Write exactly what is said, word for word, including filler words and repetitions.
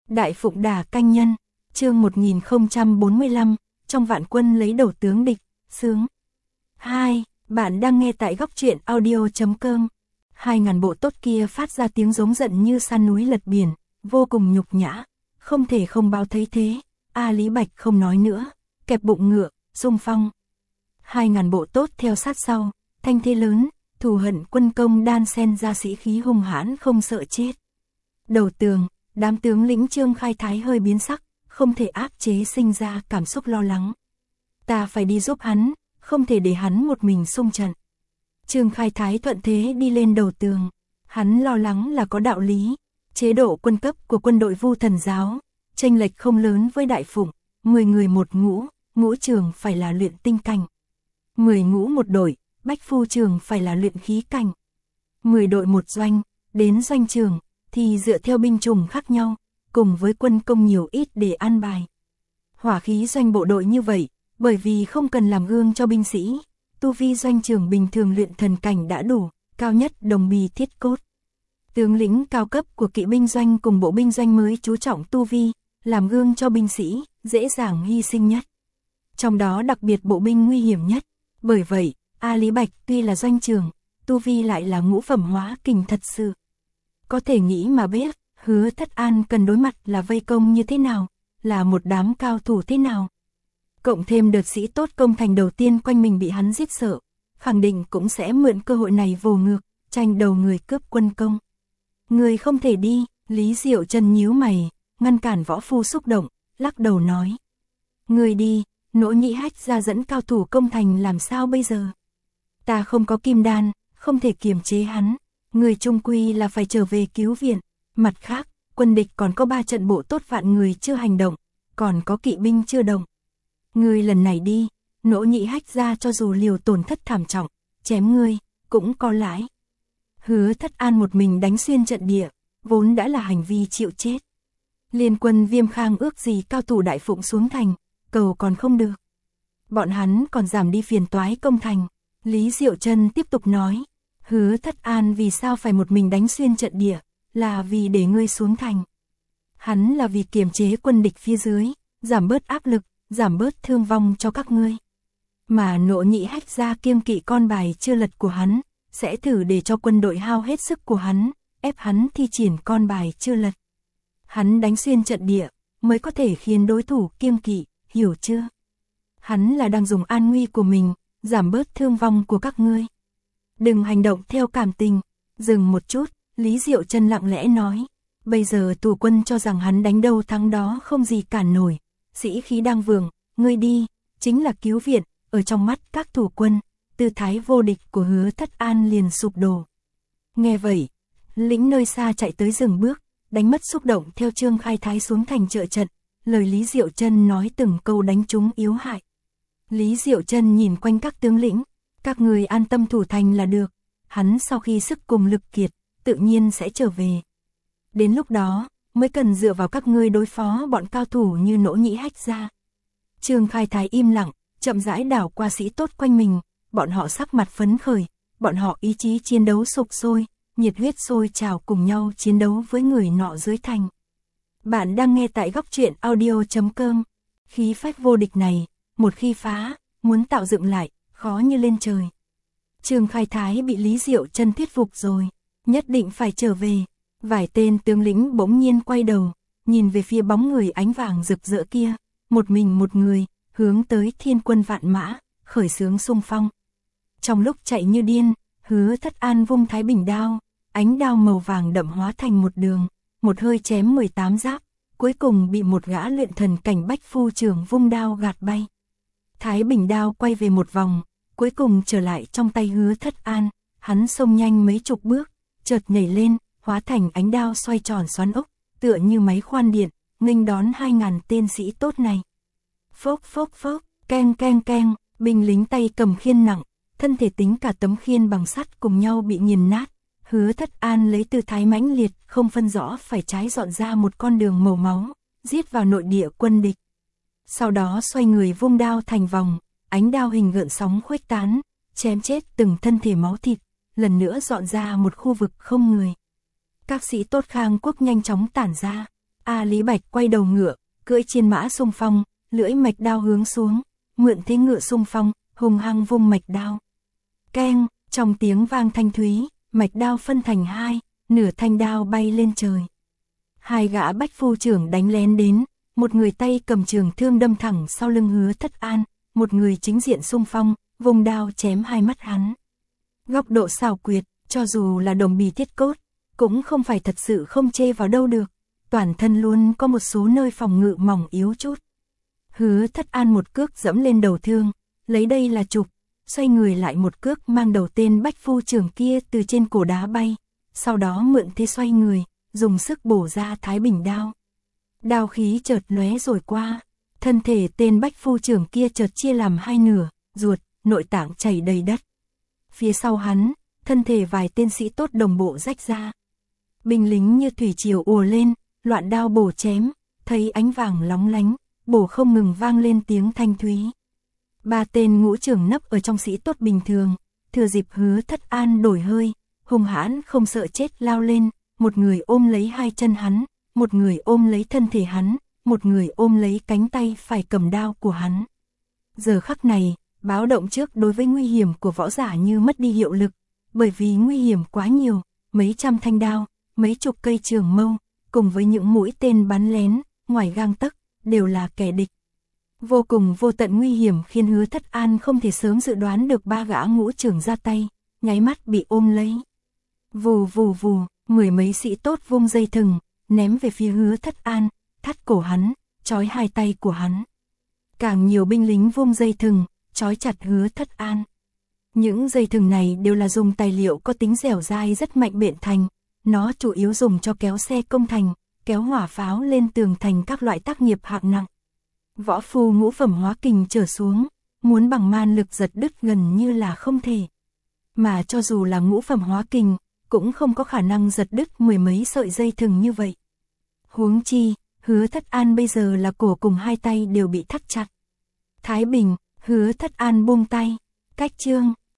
Đại Phụng Đả Canh Nhân, chương một nghìn không trăm bốn mươi lăm, trong vạn quân lấy đầu tướng địch, sướng. hai. Bạn đang nghe tại góc truyện audio chấm com. Hai ngàn bộ tốt kia phát ra tiếng giống giận như san núi lật biển, vô cùng nhục nhã, không thể không báo thấy thế. A Lý Bạch không nói nữa, kẹp bụng ngựa, xung phong. Hai ngàn bộ tốt theo sát sau, thanh thế lớn, thù hận quân công đan xen ra sĩ khí hung hãn không sợ chết. Đầu tường, đám tướng lĩnh Trương Khai Thái hơi biến sắc, không thể áp chế sinh ra cảm xúc lo lắng. Ta phải đi giúp hắn, không thể để hắn một mình xung trận. Trương Khai Thái thuận thế đi lên đầu tường, hắn lo lắng là có đạo lý. Chế độ quân cấp của quân đội Vu Thần giáo, chênh lệch không lớn với Đại Phụng, mười người một ngũ, ngũ trường phải là luyện tinh cảnh. mười ngũ một đội, bách phu trường phải là luyện khí cảnh. mười đội một doanh, đến doanh trường, thì dựa theo binh chủng khác nhau, cùng với quân công nhiều ít để an bài. Hỏa khí doanh bộ đội như vậy, bởi vì không cần làm gương cho binh sĩ, tu vi doanh trường bình thường luyện thần cảnh đã đủ, cao nhất đồng bì thiết cốt. Tướng lĩnh cao cấp của kỵ binh doanh cùng bộ binh doanh mới chú trọng tu vi, làm gương cho binh sĩ, dễ dàng hy sinh nhất. Trong đó đặc biệt bộ binh nguy hiểm nhất, bởi vậy, A Lý Bạch tuy là doanh trường, tu vi lại là ngũ phẩm hóa kình thật sự. Có thể nghĩ mà biết, Hứa Thất An cần đối mặt là vây công như thế nào, là một đám cao thủ thế nào. Cộng thêm đợt sĩ tốt công thành đầu tiên quanh mình bị hắn giết sợ, khẳng định cũng sẽ mượn cơ hội này vồ ngược, tranh đầu người cướp quân công. Người không thể đi, Lý Diệu Trần nhíu mày, ngăn cản võ phu xúc động, lắc đầu nói. Người đi, Nỗ Nhĩ Hách ra dẫn cao thủ công thành làm sao bây giờ? Ta không có kim đan, không thể kiềm chế hắn, người trung quy là phải trở về cứu viện. Mặt khác, quân địch còn có ba trận bộ tốt vạn người chưa hành động, còn có kỵ binh chưa động. Ngươi lần này đi, Nỗ Nhĩ Hách ra cho dù liều tổn thất thảm trọng, chém ngươi, cũng có lãi. Hứa Thất An một mình đánh xuyên trận địa, vốn đã là hành vi chịu chết. Liên quân Viêm Khang ước gì cao thủ Đại Phụng xuống thành, cầu còn không được. Bọn hắn còn giảm đi phiền toái công thành. Lý Diệu Trân tiếp tục nói, Hứa Thất An vì sao phải một mình đánh xuyên trận địa, là vì để ngươi xuống thành. Hắn là vì kiềm chế quân địch phía dưới, giảm bớt áp lực, giảm bớt thương vong cho các ngươi. Mà Nỗ Nhĩ Hách ra kiêng kỵ con bài chưa lật của hắn, sẽ thử để cho quân đội hao hết sức của hắn, ép hắn thi triển con bài chưa lật. Hắn đánh xuyên trận địa, mới có thể khiến đối thủ kiêng kỵ, hiểu chưa? Hắn là đang dùng an nguy của mình, giảm bớt thương vong của các ngươi. Đừng hành động theo cảm tình. Dừng một chút, Lý Diệu Trân lặng lẽ nói. Bây giờ tù quân cho rằng hắn đánh đâu thắng đó không gì cản nổi. Sĩ khí đang vượng, ngươi đi, chính là cứu viện. Ở trong mắt các thủ quân, tư thái vô địch của Hứa Thất An liền sụp đổ. Nghe vậy, lĩnh nơi xa chạy tới dừng bước, đánh mất xúc động theo Trương Khai Thái xuống thành trợ trận. Lời Lý Diệu Trân nói từng câu đánh trúng yếu hại. Lý Diệu Trân nhìn quanh các tướng lĩnh, các người an tâm thủ thành là được. Hắn sau khi sức cùng lực kiệt, tự nhiên sẽ trở về. Đến lúc đó, mới cần dựa vào các ngươi đối phó bọn cao thủ như Nỗ Nhĩ Hách ra. Trương Khai Thái im lặng, chậm rãi đảo qua sĩ tốt quanh mình, bọn họ sắc mặt phấn khởi, bọn họ ý chí chiến đấu sục sôi, nhiệt huyết sôi trào cùng nhau chiến đấu với người nọ dưới thành. Bạn đang nghe tại góc truyện audio chấm com. Khí phách vô địch này, một khi phá, muốn tạo dựng lại, khó như lên trời. Trương Khai Thái bị Lý Diệu Trân thuyết phục rồi, nhất định phải trở về. Vài tên tướng lĩnh bỗng nhiên quay đầu, nhìn về phía bóng người ánh vàng rực rỡ kia, một mình một người, hướng tới thiên quân vạn mã, khởi xướng xung phong. Trong lúc chạy như điên, Hứa Thất An vung thái bình đao, ánh đao màu vàng đậm hóa thành một đường, một hơi chém mười tám giáp, cuối cùng bị một gã luyện thần cảnh bách phu trưởng vung đao gạt bay. Thái bình đao quay về một vòng, cuối cùng trở lại trong tay Hứa Thất An, hắn xông nhanh mấy chục bước, chợt nhảy lên, hóa thành ánh đao xoay tròn xoắn ốc, tựa như máy khoan điện, nghênh đón hai ngàn tên sĩ tốt này. Phốc phốc phốc, keng keng keng, binh lính tay cầm khiên nặng, thân thể tính cả tấm khiên bằng sắt cùng nhau bị nghiền nát. Hứa Thất An lấy tư thái mãnh liệt, không phân rõ phải trái dọn ra một con đường màu máu, giết vào nội địa quân địch. Sau đó xoay người vung đao thành vòng, ánh đao hình gợn sóng khuếch tán, chém chết từng thân thể máu thịt, lần nữa dọn ra một khu vực không người. Các sĩ tốt Khang Quốc nhanh chóng tản ra. A Lý Bạch quay đầu ngựa, cưỡi trên mã xung phong, lưỡi mạch đao hướng xuống, mượn thế ngựa xung phong, hùng hăng vung mạch đao. Keng, trong tiếng vang thanh thúy, mạch đao phân thành hai, nửa thanh đao bay lên trời. Hai gã bách phu trưởng đánh lén đến, một người tay cầm trường thương đâm thẳng sau lưng Hứa Thất An, một người chính diện xung phong, vùng đao chém hai mắt hắn. Góc độ xảo quyệt, cho dù là đồng bì thiết cốt, cũng không phải thật sự không chê vào đâu được, toàn thân luôn có một số nơi phòng ngự mỏng yếu chút. Hứa Thất An một cước dẫm lên đầu thương, lấy đây là trục, xoay người lại một cước mang đầu tên bách phu trưởng kia từ trên cổ đá bay, sau đó mượn thế xoay người, dùng sức bổ ra Thái Bình đao. Đao khí chợt lóe rồi qua, thân thể tên bách phu trưởng kia chợt chia làm hai nửa, ruột, nội tạng chảy đầy đất. Phía sau hắn, thân thể vài tên sĩ tốt đồng bộ rách ra. Binh lính như thủy triều ùa lên, loạn đao bổ chém, thấy ánh vàng lóng lánh, bổ không ngừng vang lên tiếng thanh thúy. Ba tên ngũ trưởng nấp ở trong sĩ tốt bình thường, thừa dịp Hứa Thất An đổi hơi, hung hãn không sợ chết lao lên, một người ôm lấy hai chân hắn, một người ôm lấy thân thể hắn, một người ôm lấy cánh tay phải cầm đao của hắn. Giờ khắc này, báo động trước đối với nguy hiểm của võ giả như mất đi hiệu lực, bởi vì nguy hiểm quá nhiều, mấy trăm thanh đao, mấy chục cây trường mâu, cùng với những mũi tên bắn lén, ngoài gang tấc, đều là kẻ địch. Vô cùng vô tận nguy hiểm khiến Hứa Thất An không thể sớm dự đoán được ba gã ngũ trưởng ra tay, nháy mắt bị ôm lấy. Vù vù vù, mười mấy sĩ tốt vung dây thừng, ném về phía Hứa Thất An, thắt cổ hắn, trói hai tay của hắn. Càng nhiều binh lính vung dây thừng, trói chặt Hứa Thất An. Những dây thừng này đều là dùng tài liệu có tính dẻo dai rất mạnh bện thành, nó chủ yếu dùng cho kéo xe công thành, kéo hỏa pháo lên tường thành các loại tác nghiệp hạng nặng. Võ phu ngũ phẩm hóa kình trở xuống, muốn bằng man lực giật đứt gần như là không thể. Mà cho dù là ngũ phẩm hóa kình, cũng không có khả năng giật đứt mười mấy sợi dây thừng như vậy. Huống chi, Hứa Thất An bây giờ là cổ cùng hai tay đều bị thắt chặt. Thái Bình, Hứa Thất An buông tay, cách chương.